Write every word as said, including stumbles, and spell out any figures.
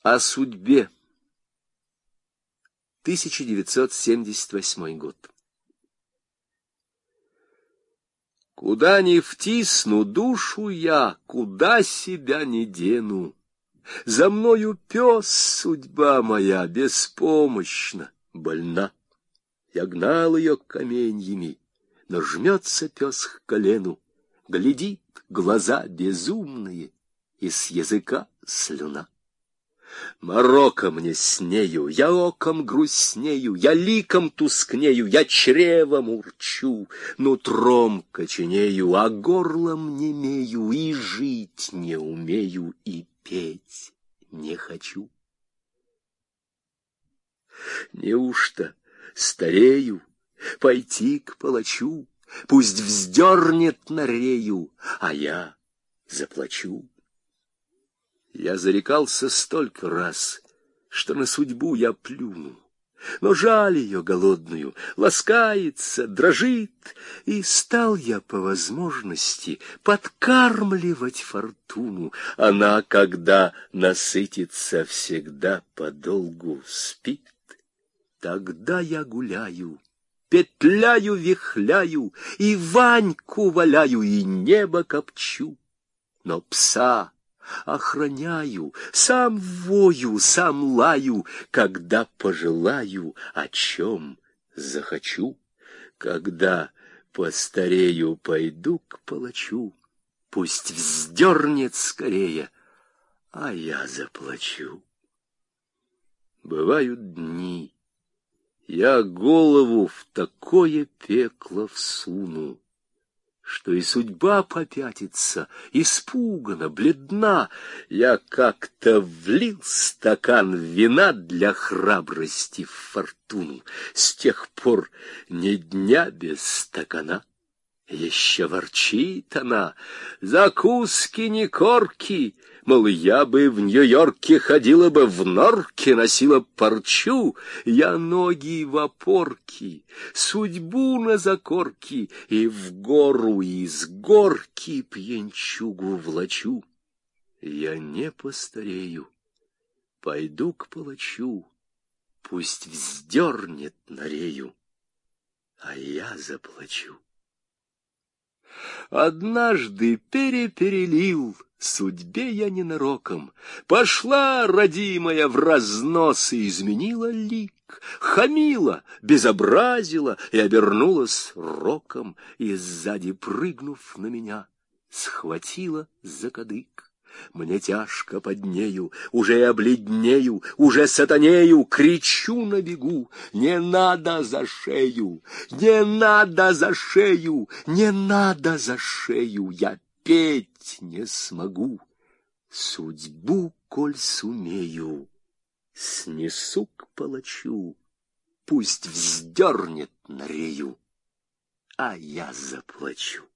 О судьбе. тысяча девятьсот семьдесят восьмой год. Куда ни втисну душу я, куда себя не дену, за мною пес, судьба моя, беспомощна, больна. Я гнал ее каменьями, но жмется пес к колену, глядит, глаза безумные, и с языка слюна. Морока мне с нею, я оком грустнею, я ликом тускнею, я чревом урчу, нутром коченею, а горлом немею, и жить не умею, и петь не хочу. Неужто старею, пойти к палачу, пусть вздернет на рею, а я заплачу? Я зарекался столько раз, что на судьбу я плюну, но жаль ее голодную, ласкается, дрожит, и стал я по возможности подкармливать фортуну. Она, когда насытится, всегда подолгу спит. Тогда я гуляю, петляю, вихляю, и Ваньку валяю, и небо копчу, но пса охраняю, сам вою, сам лаю, когда пожелаю, о чем захочу. Когда постарею, пойду к палачу, пусть вздернет скорее, а я заплачу. Бывают дни, я голову в такое пекло всуну, что и судьба попятится, испугана, бледна. Я как-то влил стакан вина для храбрости в фортуну. С тех пор ни дня без стакана. Еще ворчит она: закуски не корки, мол, я бы в Нью-Йорке ходила бы в норке, носила парчу, я ноги в опорки, судьбу на закорки, и в гору из горки пьянчугу влачу. Я не постарею, пойду к палачу, пусть вздернет на рею, а я заплачу. Однажды переперелил, судьбе я ненароком, пошла, родимая, в разнос и изменила лик, хамила, безобразила и обернулась роком, и сзади, прыгнув на меня, схватила за кадык. Мне тяжко под нею, уже я бледнею, уже сатанею, кричу на бегу: не надо за шею, не надо за шею, не надо за шею, я петь не смогу. Судьбу, коль сумею, снесу к палачу, пусть вздернет на рею, а я заплачу.